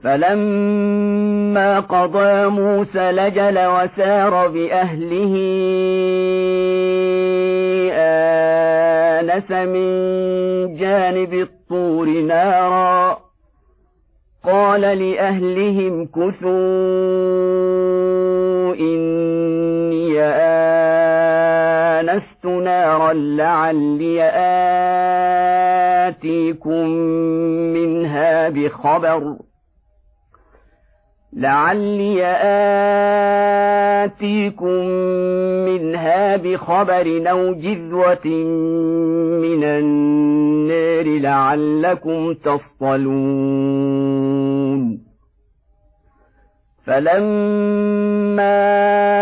فلما قضى موسى الأجل وسار بأهله آنس من جانب الطور نارا قال لأهلهم كثوا إني آنست نارا لعلي آتيكم منها بخبر أو جذوة من النار لعلكم تصطلون فلما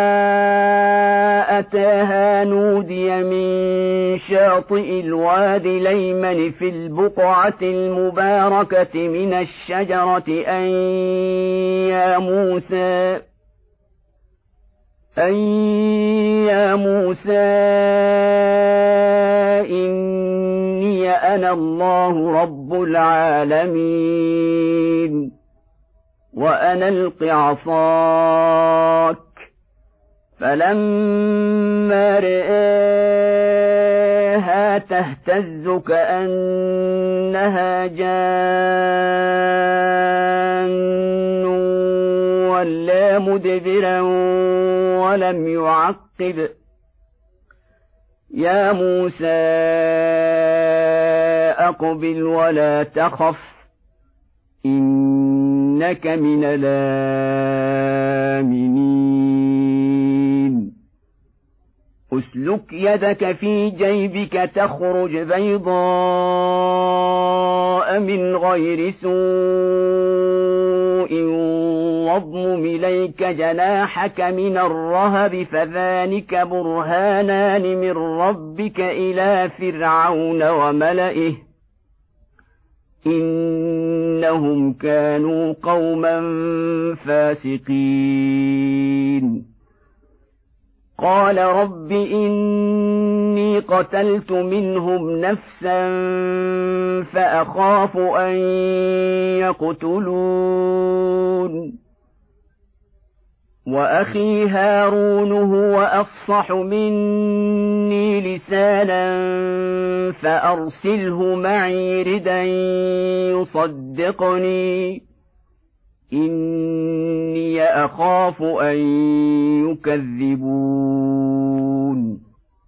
أتاها نودي من شاطئ الوادي الأيمن في البقعة المباركة من الشجرة أن يا موسى إني أنا الله رب العالمين وأن ألق عصاك فلما رآها تهتز كأنها جان ولا مدبرا ولم يعقب يا موسى أقبل ولا تخف إنك من الآمنين أسلك يدك في جيبك تخرج بيضاء من غير سوء واضمم إليك جناحك من الرهب فذلك برهانان من ربك إلى فرعون وملئه إنهم كانوا قوما فاسقين قال رب إني قتلت منهم نفسا فأخاف أن يقتلون وأخي هارون هو أفصح مني لسانا فأرسله معي ردا يصدقني إني أخاف أن يكذبون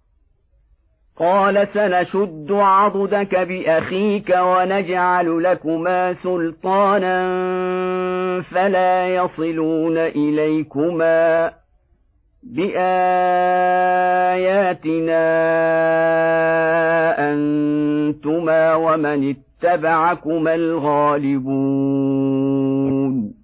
قال سنشد عضدك بأخيك ونجعل لكما سلطانا فلا يصلون إليكما بآياتنا أنتما ومن اتبعكما الغالبون